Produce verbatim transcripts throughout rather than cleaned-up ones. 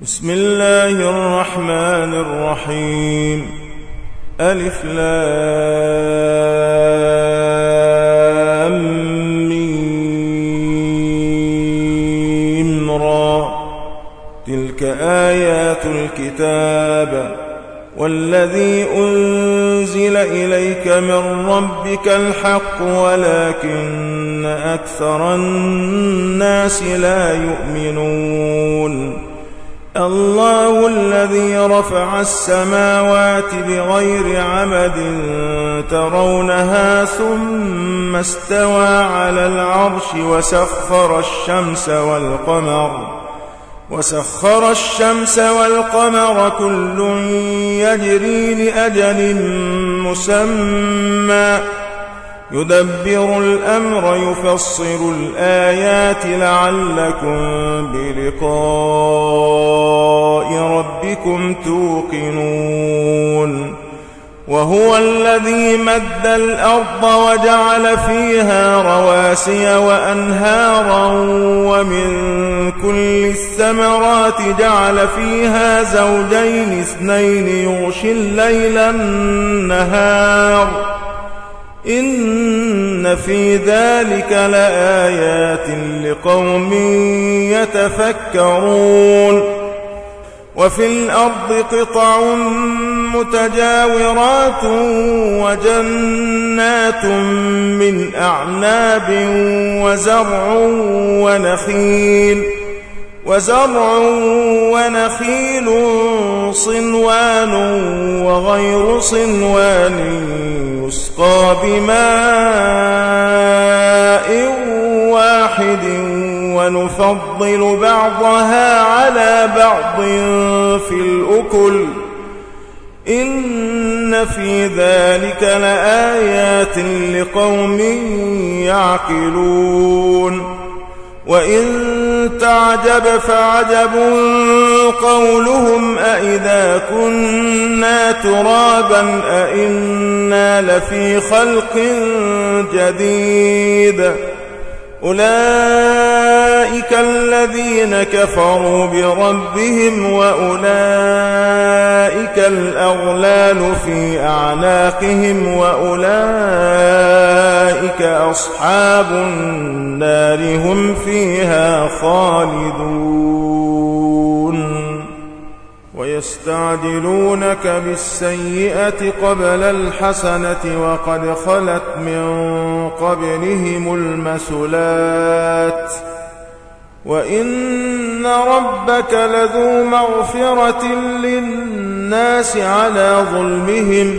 بسم الله الرحمن الرحيم. ألف لام ميم را. تلك آيات الكتاب والذي أنزل إليك من ربك الحق ولكن أكثر الناس لا يؤمنون. الله الذي رفع السماوات بغير عمد ترونها ثم استوى على العرش وسخر الشمس والقمر وسخر الشمس والقمر كل يجري لأجل مسمى يدبر الأمر يفصل الآيات لعلكم بلقاء ربكم توقنون. وهو الذي مد الأرض وجعل فيها رواسي وأنهارا ومن كل الثمرات جعل فيها زوجين اثنين يغشي الليل النهار إن في ذلك لآيات لقوم يتفكرون. وفي الأرض قطع متجاورات وجنات من أعناب وزرع ونخيل وزرع ونخيل صنوان وغير صنوان يسقى بماء واحد ونفضل بعضها على بعض في الأكل إن في ذلك لآيات لقوم يعقلون. وإن تعجب فعجب قولهم أإذا كنا ترابا أإنا لفي خلق جديد أولئك الذين كفروا بربهم وأولئك الأغلال في أعناقهم وأولئك أصحاب النار هم فيها خالدون. ويستعجلونك بالسيئة قبل الحسنة وقد خلت من قبلهم المثلات وإن ربك لذو مغفرة للناس على ظلمهم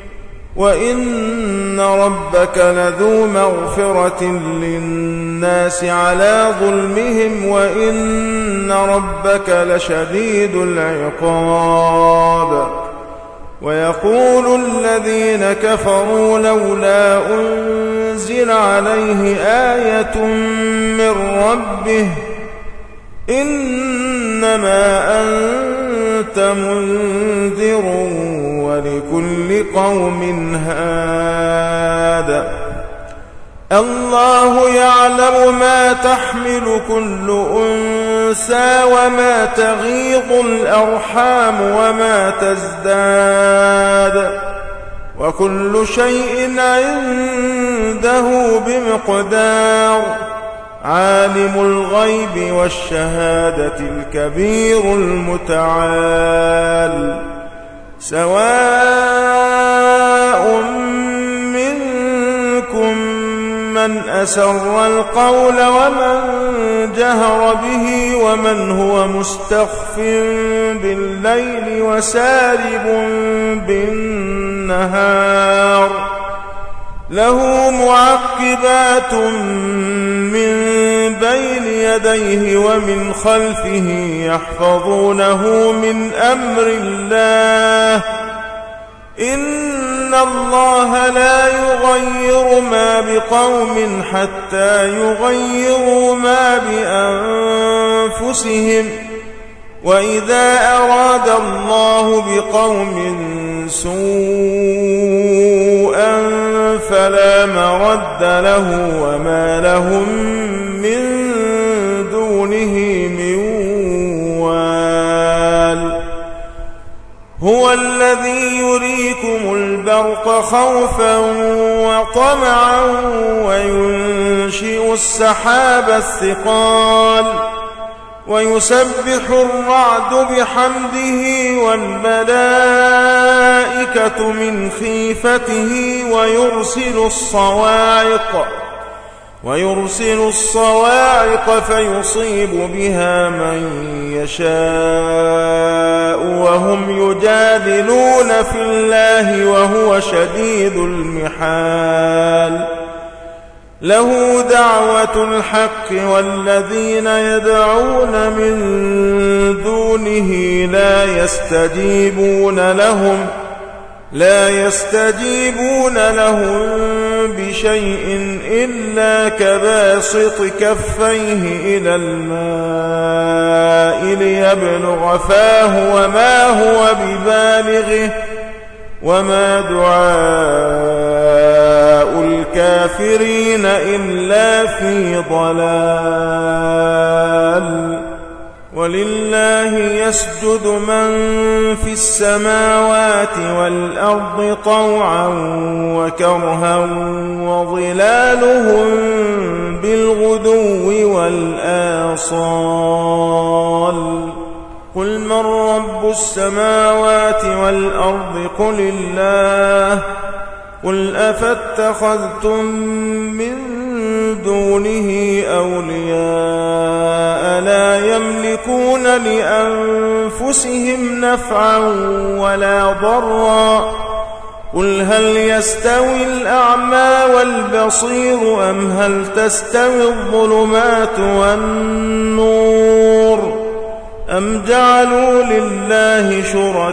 وإن ربك لذو مغفرة للناس على ظلمهم وإن ربك لشديد العقاب. ويقول الذين كفروا لولا أنزل عليه آية من ربه إنما أنت منذر ولكل قوم هاد. الله يعلم ما تحمل كل أنثى وما تغيض الأرحام وما تزداد وكل شيء عنده بمقدار. عالم الغيب والشهادة الكبير المتعال. سواء منكم من أسر القول ومن جهر به ومن هو مستخف بالليل وسارب بالنهار له معقبات من بين يديه ومن خلفه يحفظونه من أمر الله إن الله لا يغير ما بقوم حتى يغيروا ما بأنفسهم وإذا أراد الله بقوم سوءا فلا مرد له وما لهم من دونه من وال. هو الذي يريكم البرق خوفا وطمعا وينشئ السحاب الثقال ويسبح الرعد بحمده والملائكة من خيفته ويرسل الصواعق ويرسل الصواعق فيصيب بها من يشاء وهم يجادلون في الله وهو شديد المحال له دعوة الحق والذين يدعون من دونه لا يستجيبون لهم لا يستجيبون لهم بشيء إلا كباسط كفيه إلى الماء ليبلغ فاه وما هو ببالغه وما دعاء الكافرين إلا في ضلال ولله يسجد من في السماوات والأرض طوعا وكرها وظلالهم بالغدو والآصال قل من رب السماوات والأرض قل الله قل أفاتخذتم من دونه أولياء لا يملكون لأنفسهم نفعا ولا ضرا قل هل يستوي الأعمى والبصير أم هل تستوي الظلمات والنور أم جعلوا لله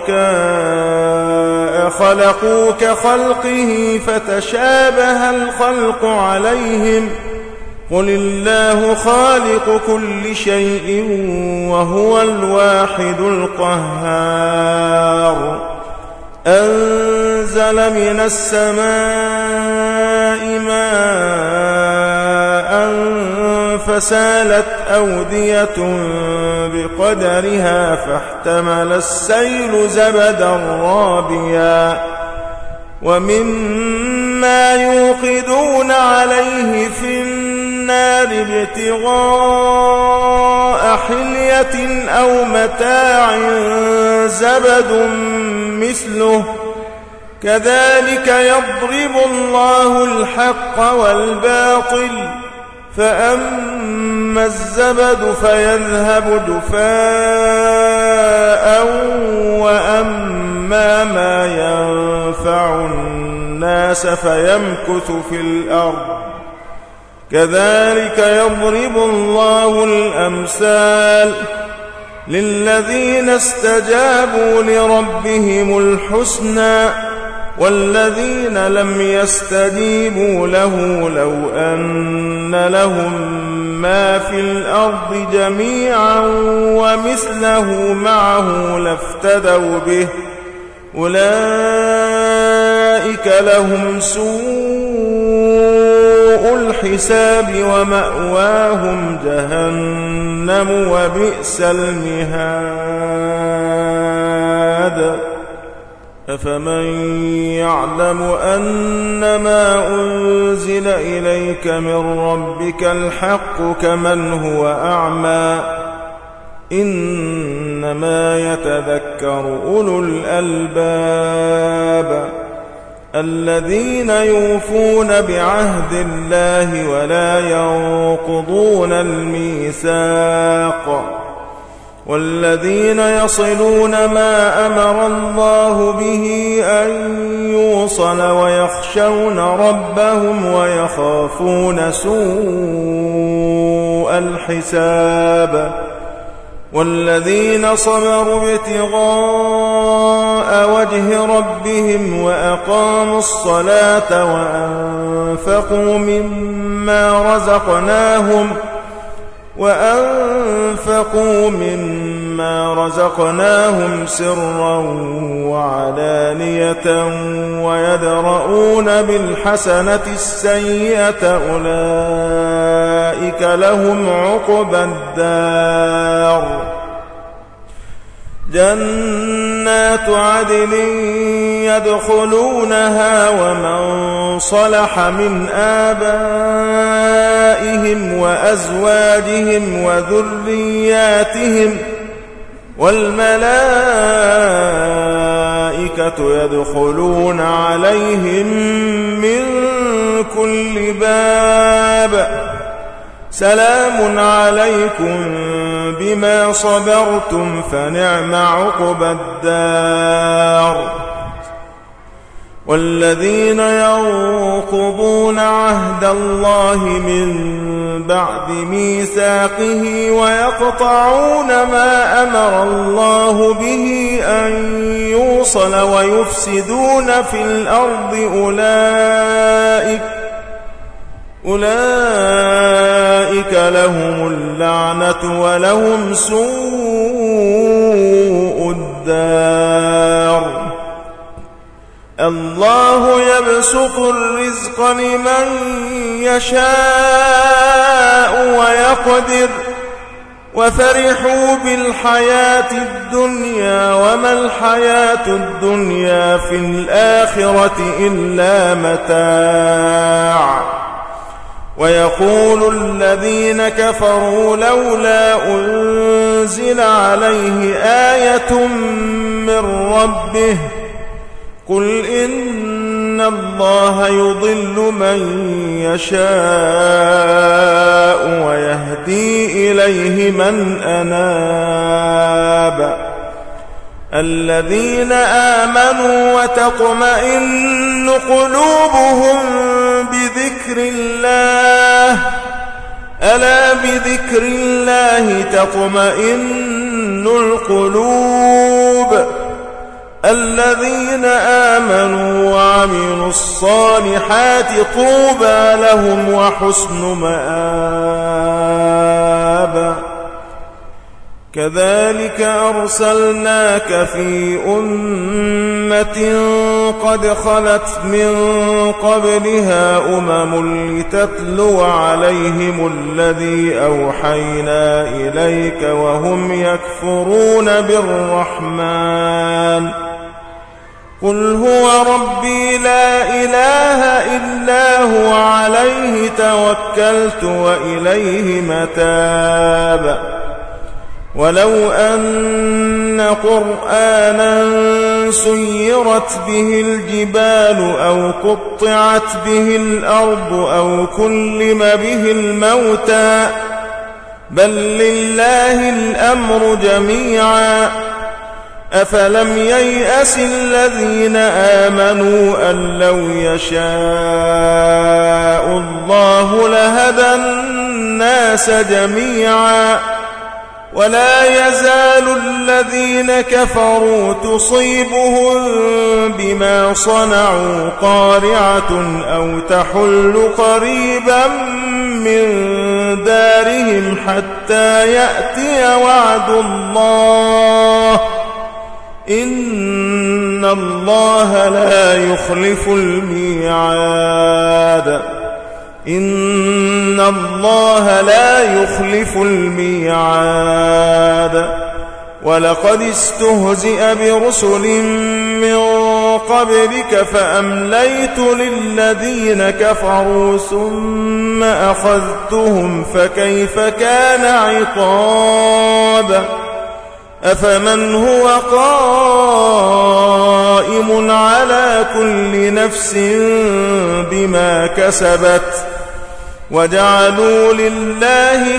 شركاء خلقوا كخلقه فتشابه الخلق عليهم قل الله خالق كل شيء وهو الواحد القهار أنزل من السماء ماء فسالت أودية بقدرها فاحتمل السيل زبدا رابيا ومما يوقدون عليه في النار ابتغاء حلية أو متاع زبد مثله كذلك يضرب الله الحق والباطل فأما الزبد فيذهب جفاء وأما ما ينفع الناس فيمكث في الأرض كذلك يضرب الله الأمثال للذين استجابوا لربهم الحسنى والذين لم يستجيبوا له لو أن لهم ما في الأرض جميعا ومثله معه لافتدوا به أولئك لهم سوء الحساب ومأواهم جهنم وبئس المهاد أفمن يعلم أنما أنزل إليك من ربك الحق كمن هو أعمى إنما يتذكر أولو الألباب الذين يوفون بعهد الله ولا ينقضون الميثاق والذين يصلون ما أمر الله به أن يوصل ويخشون ربهم ويخافون سوء الحساب والذين صبروا ابتغاء وجه ربهم وأقاموا الصلاة وأنفقوا مما رزقناهم وأنفقوا مما رزقناهم سرا وعلانية ويدرؤون بالحسنة السيئة أولئك لهم عقبى الدار جنات عدن يدخلونها ومن صلح من آبائهم وأزواجهم وذرياتهم والملائكة يدخلون عليهم من كل باب سلام عليكم بما صبرتم فنعم عقبى الدار والذين ينقضون عهد الله من بعد ميثاقه ويقطعون ما أمر الله به أن يوصل ويفسدون في الأرض أولئك أولئك لهم اللعنة ولهم سوء الدار الله يبسط الرزق لمن يشاء ويقدر وفرحوا بالحياة الدنيا وما الحياة الدنيا في الآخرة إلا متاع ويقول الذين كفروا لولا أنزل عليه آية من ربه قل إن الله يضل من يشاء ويهدي إليه من أناب الذين آمنوا وتطمئن قلوبهم بذكر الله ألا بذكر الله تطمئن القلوب الذين آمنوا وعملوا الصالحات طوبى لهم وحسن مآب كذلك أرسلناك في أمة قد خلت من قبلها أمم لتتلو عليهم الذي أوحينا إليك وهم يكفرون بالرحمن قل هو ربي لا إله إلا هو عليه توكلت وإليه متاب ولو أن قرآنا سيرت به الجبال أو قطعت به الأرض أو كلم به الموتى بل لله الأمر جميعا أفلم ييأس الذين آمنوا أن لو يشاء الله لهدى الناس جميعا ولا يزال الذين كفروا تصيبهم بما صنعوا قارعة أو تحل قريبا من دارهم حتى يأتي وعد الله إن الله لا يخلف الميعاد إن الله لا يخلف الميعاد ولقد استهزئ برسل من قبلك فأمليت للذين كفروا ثم أخذتهم فكيف كان عقاب أفمن هو قائم على كل نفس بما كسبت وجعلوا لله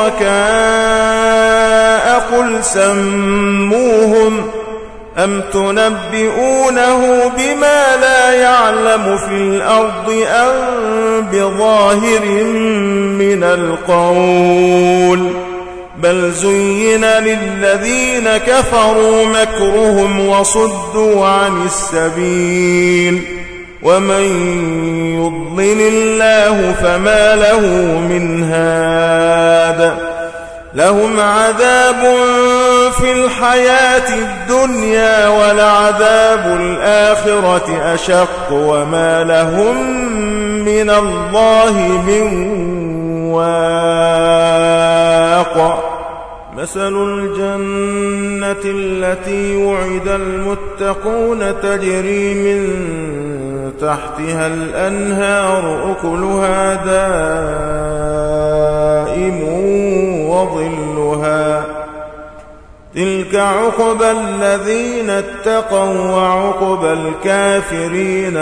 شركاء قل سموهم أم تنبئونه بما لا يعلم في الأرض أم بظاهر من القول بل زين للذين كفروا مكرهم وصدوا عن السبيل ومن يضلل الله فما له من هاد لهم عذاب في الحياة الدنيا ولعذاب الآخرة أشق وما لهم من الله من واق مثل الجنة التي وعد المتقون تجري من تحتها الأنهار أكلها دائم وظلها تلك عقبى الذين اتقوا وعقبى الكافرين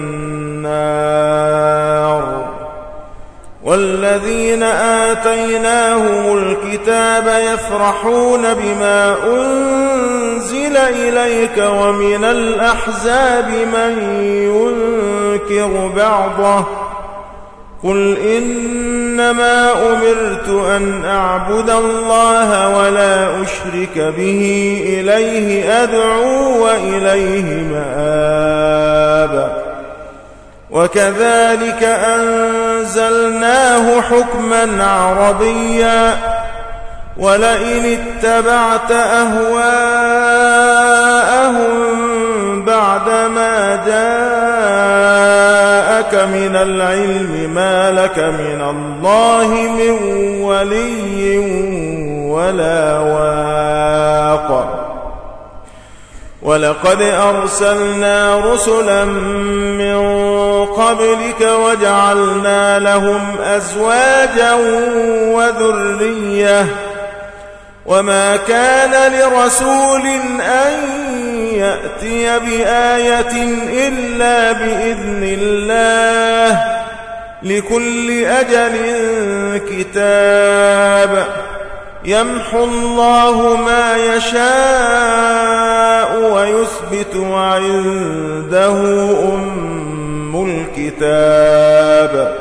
النار والذين آتيناهم الكتاب يفرحون بما أنزل إليك ومن الأحزاب من ينكر بعضه قل إنما أمرت أن أعبد الله ولا أشرك به إليه أدعو وإليه مآب وكذلك أنزلناه حكما عربيا ولئن اتبعت أهواءهم بعدما جاءك من العلم ما لك من الله من ولي ولا واق ولقد أرسلنا رسلا من قبلك وجعلنا لهم أزواجا وذرية وما كان لرسول أن يأتي بآية إلا بإذن الله لكل أجل كتاب يمحو الله ما يشاء ويثبت وعنده أم الكتاب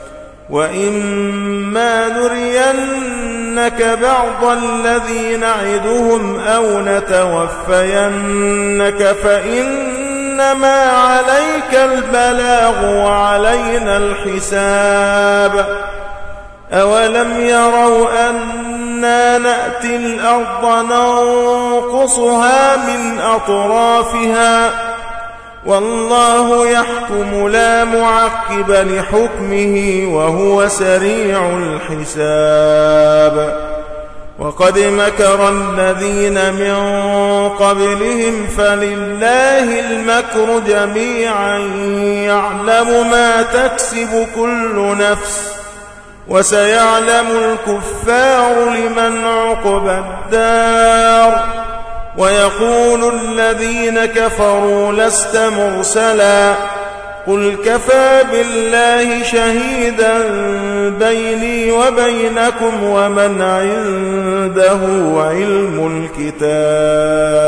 وإما نرينك بعض الذي نعدهم أو نتوفينك فإنما عليك البلاغ وعلينا الحساب أولم يروا أنا نأتي الأرض ننقصها من أطرافها والله يحكم لا معقب لحكمه وهو سريع الحساب وقد مكر الذين من قبلهم فلله المكر جميعا يعلم ما تكسب كل نفس وسيعلم الكفار لمن عقبى الدار ويقول الذين كفروا لست مرسلا قل كفى بالله شهيدا بيني وبينكم ومن عنده علم الكتاب